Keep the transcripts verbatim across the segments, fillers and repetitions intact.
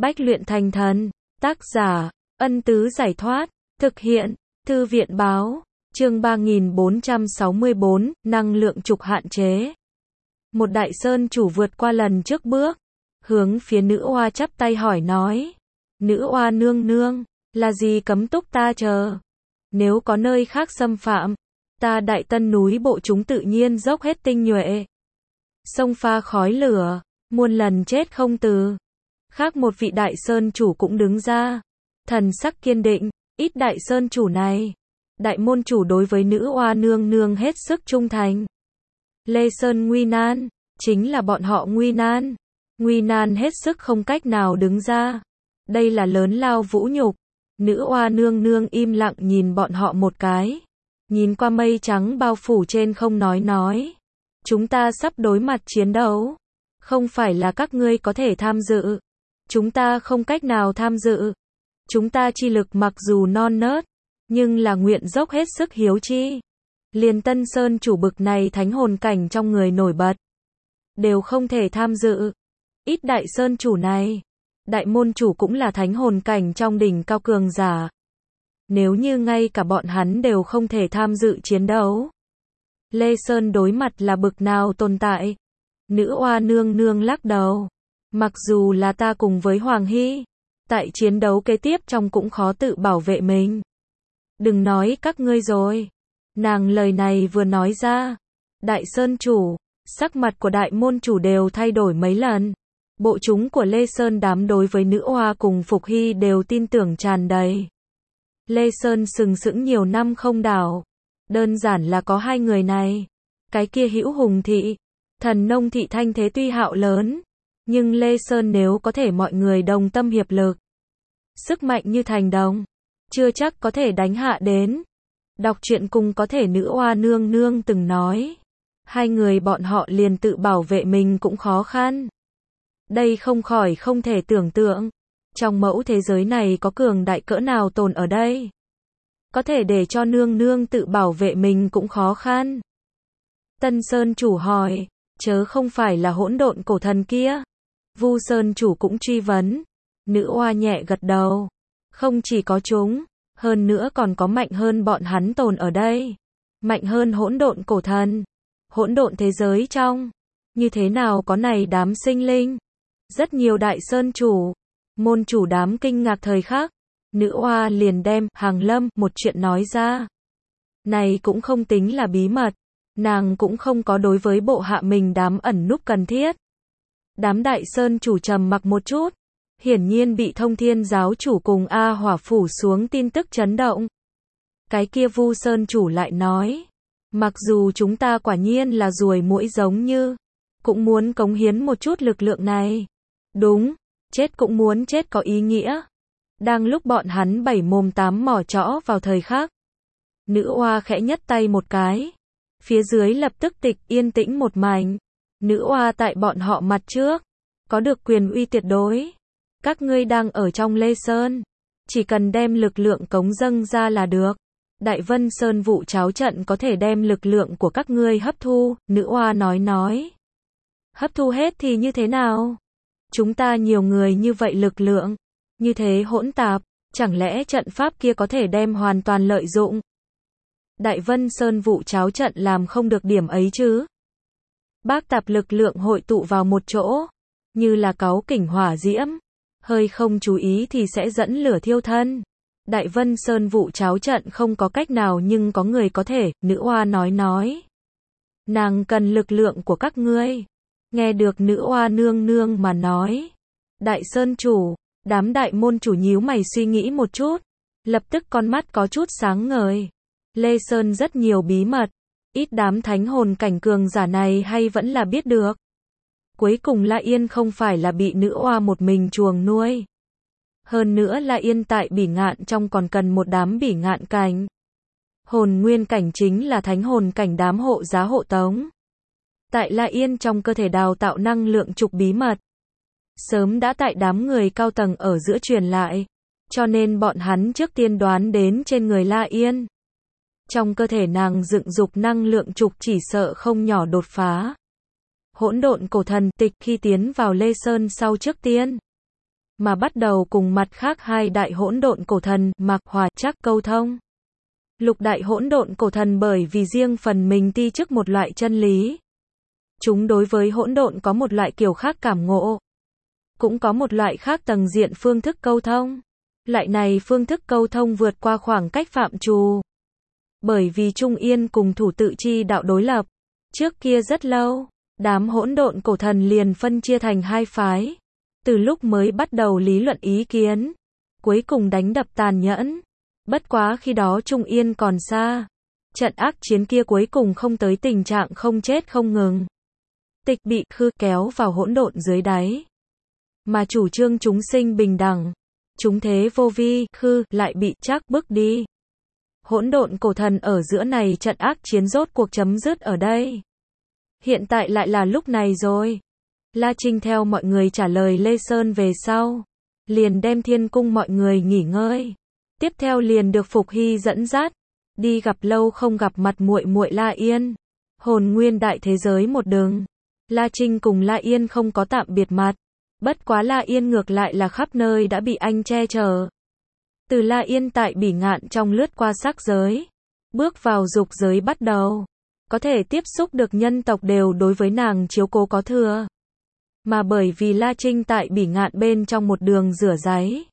Bách luyện thành thần. Tác giả, Ân Tứ Giải Thoát. Thực hiện, Thư viện Báo. Chương ba nghìn bốn trăm sáu mươi bốn, năng lượng trục hạn chế. Một đại sơn chủ vượt qua lần trước bước, hướng phía nữ oa chắp tay hỏi nói. Nữ oa nương nương, là gì cấm túc ta chờ? Nếu có nơi khác xâm phạm, ta Đại Tân núi bộ chúng tự nhiên dốc hết tinh nhuệ. Sông pha khói lửa, muôn lần chết không từ. Khác một vị đại sơn chủ cũng đứng ra, thần sắc kiên định. Ít đại sơn chủ này, đại môn chủ đối với nữ oa nương nương hết sức trung thành. Lê Sơn nguy nan, chính là bọn họ nguy nan. Nguy nan hết sức không cách nào đứng ra. Đây là lớn lao vũ nhục. Nữ oa nương nương im lặng nhìn bọn họ một cái. Nhìn qua mây trắng bao phủ trên không nói nói. Chúng ta sắp đối mặt chiến đấu. Không phải là các ngươi có thể tham dự. Chúng ta không cách nào tham dự. Chúng ta chi lực mặc dù non nớt, nhưng là nguyện dốc hết sức hiếu chi. Liền Tân Sơn chủ bực này thánh hồn cảnh trong người nổi bật, đều không thể tham dự. Ít đại sơn chủ này, đại môn chủ cũng là thánh hồn cảnh trong đỉnh cao cường giả. Nếu như ngay cả bọn hắn đều không thể tham dự chiến đấu, Lê Sơn đối mặt là bực nào tồn tại? Nữ oa nương nương lắc đầu. Mặc dù là ta cùng với Hoàng Hy, tại chiến đấu kế tiếp trong cũng khó tự bảo vệ mình. Đừng nói các ngươi rồi. Nàng lời này vừa nói ra, đại sơn chủ, sắc mặt của đại môn chủ đều thay đổi mấy lần. Bộ chúng của Lê Sơn đám đối với nữ oa cùng Phục Hy đều tin tưởng tràn đầy. Lê Sơn sừng sững nhiều năm không đảo. Đơn giản là có hai người này. Cái kia Hữu Hùng thị, Thần Nông thị thanh thế tuy hạo lớn, nhưng Lê Sơn nếu có thể mọi người đồng tâm hiệp lực, sức mạnh như thành đồng, chưa chắc có thể đánh hạ đến. Đọc truyện cùng có thể nữ oa nương nương từng nói. Hai người bọn họ liền tự bảo vệ mình cũng khó khăn. Đây không khỏi không thể tưởng tượng. Trong mẫu thế giới này có cường đại cỡ nào tồn ở đây. Có thể để cho nương nương tự bảo vệ mình cũng khó khăn. Tân Sơn chủ hỏi, chớ không phải là hỗn độn cổ thần kia? Vu Sơn chủ cũng truy vấn. Nữ oa nhẹ gật đầu. Không chỉ có chúng, hơn nữa còn có mạnh hơn bọn hắn tồn ở đây. Mạnh hơn hỗn độn cổ thần. Hỗn độn thế giới trong, như thế nào có này đám sinh linh? Rất nhiều đại sơn chủ, môn chủ đám kinh ngạc thời khắc. Nữ oa liền đem Hàng Lâm một chuyện nói ra. Này cũng không tính là bí mật. Nàng cũng không có đối với bộ hạ mình đám ẩn núp cần thiết. Đám đại sơn chủ trầm mặc một chút. Hiển nhiên bị Thông Thiên giáo chủ cùng A Hỏa phủ xuống tin tức chấn động. Cái kia Vu Sơn chủ lại nói. Mặc dù chúng ta quả nhiên là ruồi muỗi giống như, cũng muốn cống hiến một chút lực lượng này. Đúng, chết cũng muốn chết có ý nghĩa. Đang lúc bọn hắn bảy mồm tám mỏ chõ vào thời khắc, nữ oa khẽ nhấc tay một cái. Phía dưới lập tức tịch yên tĩnh một mảnh. Nữ oa tại bọn họ mặt trước, có được quyền uy tuyệt đối. Các ngươi đang ở trong Lê Sơn, chỉ cần đem lực lượng cống dâng ra là được. Đại Vân Sơn vụ cháo trận có thể đem lực lượng của các ngươi hấp thu, nữ oa nói nói. Hấp thu hết thì như thế nào? Chúng ta nhiều người như vậy lực lượng, như thế hỗn tạp, chẳng lẽ trận pháp kia có thể đem hoàn toàn lợi dụng? Đại Vân Sơn vụ cháo trận làm không được điểm ấy chứ? Bác tạp lực lượng hội tụ vào một chỗ, như là cáu kỉnh hỏa diễm, hơi không chú ý thì sẽ dẫn lửa thiêu thân. Đại Vân Sơn vụ cháo trận không có cách nào nhưng có người có thể, nữ oa nói nói. Nàng cần lực lượng của các ngươi. Nghe được nữ oa nương nương mà nói. Đại Sơn chủ, đám đại môn chủ nhíu mày suy nghĩ một chút. Lập tức con mắt có chút sáng ngời. Lê Sơn rất nhiều bí mật. Ít đám thánh hồn cảnh cường giả này hay vẫn là biết được. Cuối cùng La Yên không phải là bị nữ oa một mình chuồng nuôi. Hơn nữa La Yên tại bỉ ngạn trong còn cần một đám bỉ ngạn cảnh. Hồn nguyên cảnh chính là thánh hồn cảnh đám hộ giá hộ tống. Tại La Yên trong cơ thể đào tạo năng lượng trục bí mật. Sớm đã tại đám người cao tầng ở giữa truyền lại. Cho nên bọn hắn trước tiên đoán đến trên người La Yên. Trong cơ thể nàng dựng dục năng lượng trục chỉ sợ không nhỏ đột phá. Hỗn độn cổ thần tịch khi tiến vào Lê Sơn sau trước tiên. mà bắt đầu cùng mặt khác hai đại hỗn độn cổ thần, Mạc Hòa, Trác câu thông. Lục đại hỗn độn cổ thần bởi vì riêng phần mình ti chức một loại chân lý. Chúng đối với hỗn độn có một loại kiểu khác cảm ngộ. Cũng có một loại khác tầng diện phương thức câu thông. Loại này phương thức câu thông vượt qua khoảng cách phạm trù. Bởi vì Trung Yên cùng thủ tự chi đạo đối lập. Trước kia rất lâu, đám hỗn độn cổ thần liền phân chia thành hai phái. Từ lúc mới bắt đầu lý luận ý kiến. Cuối cùng đánh đập tàn nhẫn. Bất quá khi đó Trung Yên còn xa. Trận ác chiến kia cuối cùng không tới tình trạng không chết không ngừng. Tịch bị Khư kéo vào hỗn độn dưới đáy. Mà chủ trương chúng sinh bình đẳng. Chúng thế vô vi, Khư, lại bị Trác bước đi. Hỗn độn cổ thần ở giữa này trận ác chiến rốt cuộc chấm dứt ở đây. Hiện tại lại là lúc này rồi. La Trinh theo mọi người trả lời Lê Sơn về sau. Liền đem thiên cung mọi người nghỉ ngơi. Tiếp theo liền được Phục Hy dẫn dắt. Đi gặp lâu không gặp mặt muội muội La Yên. Hồn nguyên đại thế giới một đường. La Trinh cùng La Yên không có tạm biệt mặt. Bất quá La Yên ngược lại là khắp nơi đã bị anh che chở. Từ La Yên tại Bỉ Ngạn trong lướt qua sắc giới. Bước vào dục giới bắt đầu. Có thể tiếp xúc được nhân tộc đều đối với nàng chiếu cố có thừa. Mà bởi vì La Trinh tại Bỉ Ngạn bên trong một đường rửa ráy.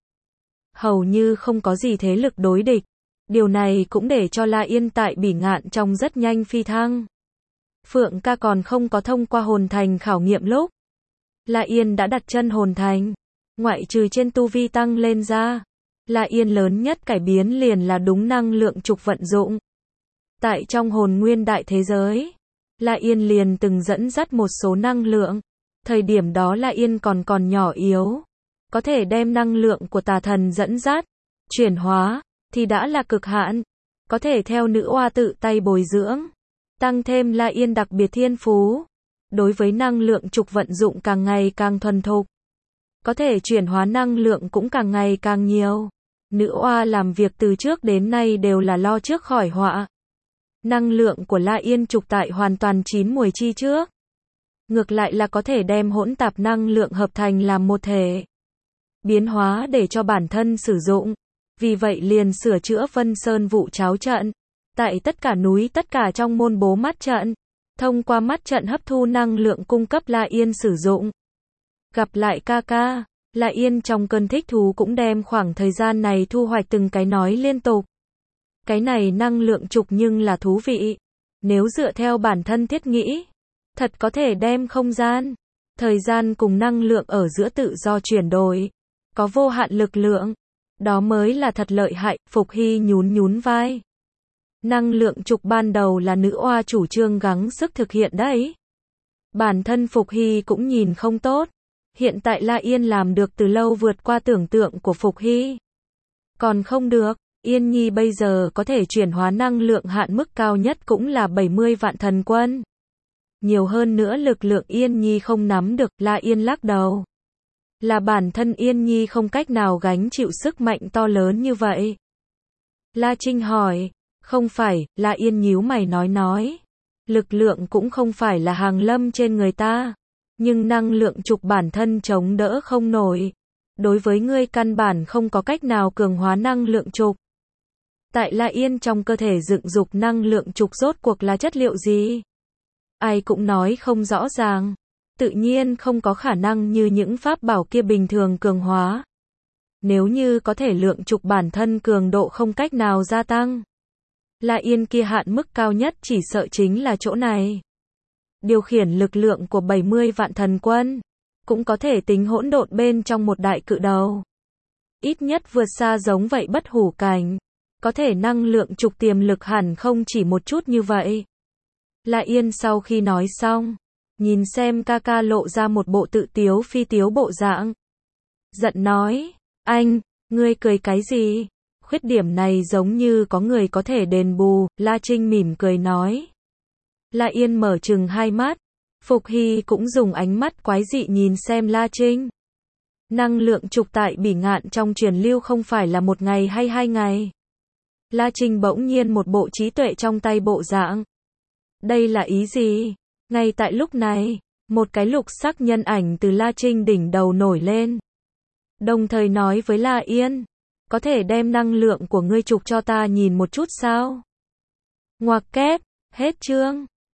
Hầu như không có gì thế lực đối địch. Điều này cũng để cho La Yên tại Bỉ Ngạn trong rất nhanh phi thăng. Phượng ca còn không có thông qua hồn thành khảo nghiệm lúc. La Yên đã đặt chân hồn thành. Ngoại trừ trên tu vi tăng lên ra. La Yên lớn nhất cải biến liền là đúng năng lượng trục vận dụng. Tại trong hồn nguyên đại thế giới. La Yên liền từng dẫn dắt một số năng lượng. Thời điểm đó La Yên còn còn nhỏ yếu. Có thể đem năng lượng của tà thần dẫn dắt. Chuyển hóa. Thì đã là cực hạn. Có thể theo nữ oa tự tay bồi dưỡng. Tăng thêm La Yên đặc biệt thiên phú. Đối với năng lượng trục vận dụng càng ngày càng thuần thục. Có thể chuyển hóa năng lượng cũng càng ngày càng nhiều. Nữ oa làm việc từ trước đến nay đều là lo trước khỏi họa. Năng lượng của La Yên trục tại hoàn toàn chín mùi chi trước. Ngược lại là có thể đem hỗn tạp năng lượng hợp thành làm một thể. Biến hóa để cho bản thân sử dụng. Vì vậy liền sửa chữa Vân Sơn vụ cháo trận. Tại tất cả núi tất cả trong môn bố mắt trận. Thông qua mắt trận hấp thu năng lượng cung cấp La Yên sử dụng. Gặp lại ca ca, La Yên trong cơn thích thú cũng đem khoảng thời gian này thu hoạch từng cái nói liên tục. Cái này năng lượng trục nhưng là thú vị. Nếu dựa theo bản thân thiết nghĩ, thật có thể đem không gian, thời gian cùng năng lượng ở giữa tự do chuyển đổi. Có vô hạn lực lượng. Đó mới là thật lợi hại, Phục Hy nhún nhún vai. Năng lượng trục ban đầu là nữ oa chủ trương gắng sức thực hiện đấy. Bản thân Phục Hy cũng nhìn không tốt. Hiện tại La Yên làm được từ lâu vượt qua tưởng tượng của Phục Hy. Còn không được, Yên Nhi bây giờ có thể chuyển hóa năng lượng hạn mức cao nhất cũng là bảy mươi vạn thần quân. Nhiều hơn nữa lực lượng Yên Nhi không nắm được, La Yên lắc đầu. Là bản thân Yên Nhi không cách nào gánh chịu sức mạnh to lớn như vậy. La Trinh hỏi, không phải, La Yên nhíu mày nói nói. Lực lượng cũng không phải là hàng lâm trên người ta. Nhưng năng lượng trục bản thân chống đỡ không nổi. Đối với ngươi căn bản không có cách nào cường hóa năng lượng trục. Tại La Yên trong cơ thể dựng dục năng lượng trục rốt cuộc là chất liệu gì? Ai cũng nói không rõ ràng. Tự nhiên không có khả năng như những pháp bảo kia bình thường cường hóa. Nếu như có thể lượng trục bản thân cường độ không cách nào gia tăng. La Yên kia hạn mức cao nhất chỉ sợ chính là chỗ này. Điều khiển lực lượng của bảy mươi vạn thần quân. Cũng có thể tính hỗn độn bên trong một đại cự đầu. Ít nhất vượt xa giống vậy bất hủ cảnh. Có thể năng lượng trục tiềm lực hẳn không chỉ một chút như vậy. La Yên sau khi nói xong. Nhìn xem ca ca lộ ra một bộ tự tiếu phi tiếu bộ dạng. Giận nói, anh, ngươi cười cái gì? Khuyết điểm này giống như có người có thể đền bù, La Trinh mỉm cười nói. La Yên mở trừng hai mắt. Phục Hy cũng dùng ánh mắt quái dị nhìn xem La Trinh. Năng lượng trục tại Bỉ Ngạn trong truyền lưu không phải là một ngày hay hai ngày. La Trinh bỗng nhiên một bộ trí tuệ trong tay bộ dạng. Đây là ý gì? Ngay tại lúc này, một cái lục sắc nhân ảnh từ La Trinh đỉnh đầu nổi lên. Đồng thời nói với La Yên, có thể đem năng lượng của ngươi trục cho ta nhìn một chút sao? Ngoặc kép, hết chương.